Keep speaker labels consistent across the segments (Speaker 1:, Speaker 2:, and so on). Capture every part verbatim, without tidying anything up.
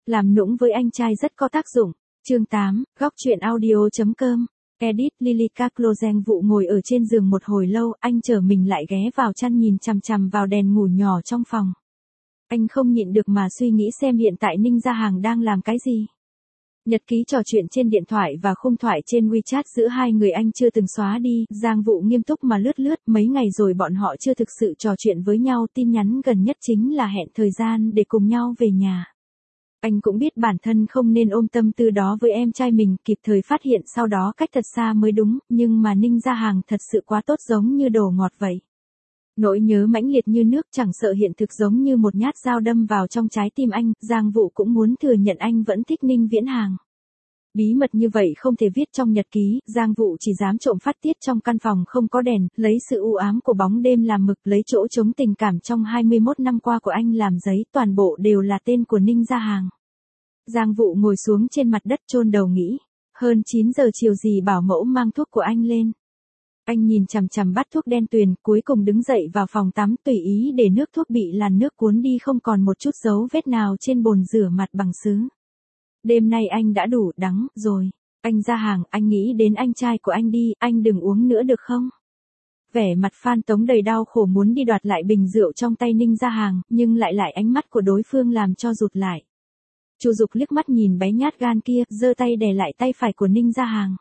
Speaker 1: Làm nũng với anh trai rất có tác dụng. Chương tám, góc truyện audio.com. Edit Lilica Closen vụ ngồi ở trên giường một hồi lâu, anh trở mình lại ghé vào chăn nhìn chằm chằm vào đèn ngủ nhỏ trong phòng. Anh không nhịn được mà suy nghĩ xem hiện tại Ninh Gia Hàng đang làm cái gì. Nhật ký trò chuyện trên điện thoại và khung thoại trên WeChat giữa hai người anh chưa từng xóa đi, Giang Vũ nghiêm túc mà lướt lướt, mấy ngày rồi bọn họ chưa thực sự trò chuyện với nhau, tin nhắn gần nhất chính là hẹn thời gian để cùng nhau về nhà. Anh cũng biết bản thân không nên ôm tâm tư đó với em trai mình, kịp thời phát hiện sau đó cách thật xa mới đúng, nhưng mà Ninh Gia Hàng thật sự quá tốt, giống như đồ ngọt vậy. Nỗi nhớ mãnh liệt như nước, chẳng sợ hiện thực, giống như một nhát dao đâm vào trong trái tim anh. Giang Vũ cũng muốn thừa nhận anh vẫn thích Ninh Viễn Hàng. Bí mật như vậy không thể viết trong nhật ký, Giang Vũ chỉ dám trộm phát tiết trong căn phòng không có đèn, lấy sự u ám của bóng đêm làm mực, lấy chỗ trống tình cảm trong hai mươi mốt năm qua của anh làm giấy, toàn bộ đều là tên của Ninh Gia Hàng. Giang Vũ ngồi xuống trên mặt đất chôn đầu nghĩ, hơn chín giờ chiều gì bảo mẫu mang thuốc của anh lên. Anh nhìn chằm chằm bát thuốc đen tuyền, cuối cùng đứng dậy vào phòng tắm, tùy ý để nước thuốc bị làn nước cuốn đi, không còn một chút dấu vết nào trên bồn rửa mặt bằng sứ. Đêm nay anh đã đủ đắng rồi. Anh Gia Hàng, anh nghĩ đến anh trai của anh đi, anh đừng uống nữa được không? Vẻ mặt Phan Tống đầy đau khổ muốn đi đoạt lại bình rượu trong tay Ninh Gia Hàng, nhưng lại lại ánh mắt của đối phương làm cho rụt lại. Chu Dục liếc mắt nhìn bé nhát gan kia, giơ tay đè lại tay phải của Ninh Gia Hàng.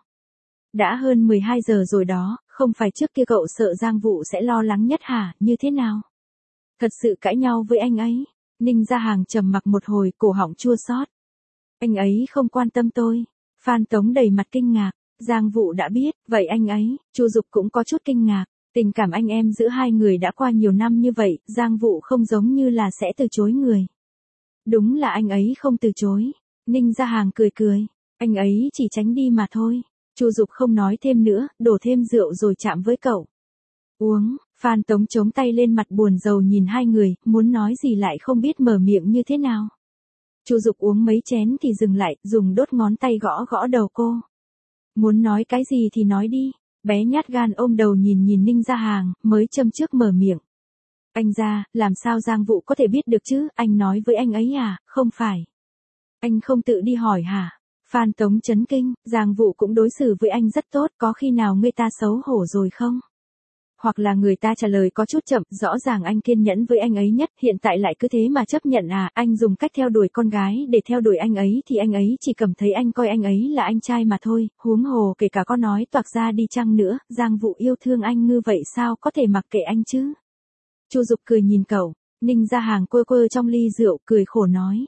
Speaker 1: Đã hơn mười hai giờ rồi đó, không phải trước kia cậu sợ Giang Vũ sẽ lo lắng nhất hả, như thế nào? Thật sự cãi nhau với anh ấy? Ninh Gia Hàng trầm mặc một hồi, cổ họng chua xót. Anh ấy không quan tâm tôi. Phan Tống đầy mặt kinh ngạc. Giang Vũ đã biết, vậy anh ấy, Chu Dục cũng có chút kinh ngạc. Tình cảm anh em giữa hai người đã qua nhiều năm như vậy, Giang Vũ không giống như là sẽ từ chối người. Đúng là anh ấy không từ chối. Ninh Gia Hàng cười cười. Anh ấy chỉ tránh đi mà thôi. Chu Dục không nói thêm nữa, đổ thêm rượu rồi chạm với cậu. Uống. Phan Tống chống tay lên mặt buồn rầu nhìn hai người, muốn nói gì lại không biết mở miệng như thế nào. Chu Dục uống mấy chén thì dừng lại, dùng đốt ngón tay gõ gõ đầu cô. Muốn nói cái gì thì nói đi. Bé nhát gan ôm đầu nhìn nhìn Ninh Gia Hàng, mới châm trước mở miệng. Anh Gia, làm sao Giang Vũ có thể biết được chứ, anh nói với anh ấy à, không phải. Anh không tự đi hỏi hả? Phan Tống chấn kinh, Giang Vũ cũng đối xử với anh rất tốt, có khi nào người ta xấu hổ rồi không? Hoặc là người ta trả lời có chút chậm, rõ ràng anh kiên nhẫn với anh ấy nhất, hiện tại lại cứ thế mà chấp nhận à, anh dùng cách theo đuổi con gái để theo đuổi anh ấy thì anh ấy chỉ cảm thấy anh coi anh ấy là anh trai mà thôi, huống hồ kể cả có nói toạc ra đi chăng nữa, Giang Vũ yêu thương anh như vậy sao có thể mặc kệ anh chứ? Chu Dục cười nhìn cậu, Ninh Gia Hàng quơ quơ trong ly rượu, cười khổ nói.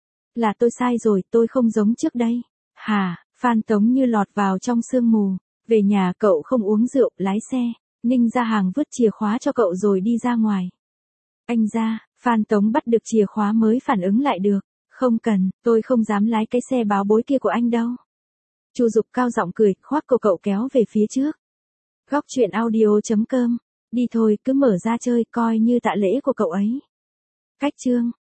Speaker 1: Là tôi sai rồi, tôi không giống trước đây. Hà, Phan Tống như lọt vào trong sương mù. Về nhà cậu không uống rượu, lái xe. Ninh Gia Hàng vứt chìa khóa cho cậu rồi đi ra ngoài. Anh Gia, Phan Tống bắt được chìa khóa mới phản ứng lại được. Không cần, tôi không dám lái cái xe báo bối kia của anh đâu. Chu Dục cao giọng cười, khoác cậu cậu kéo về phía trước. Góc truyện audio.com. Đi thôi, cứ mở ra chơi, coi như tạ lễ của cậu ấy. Cách chương.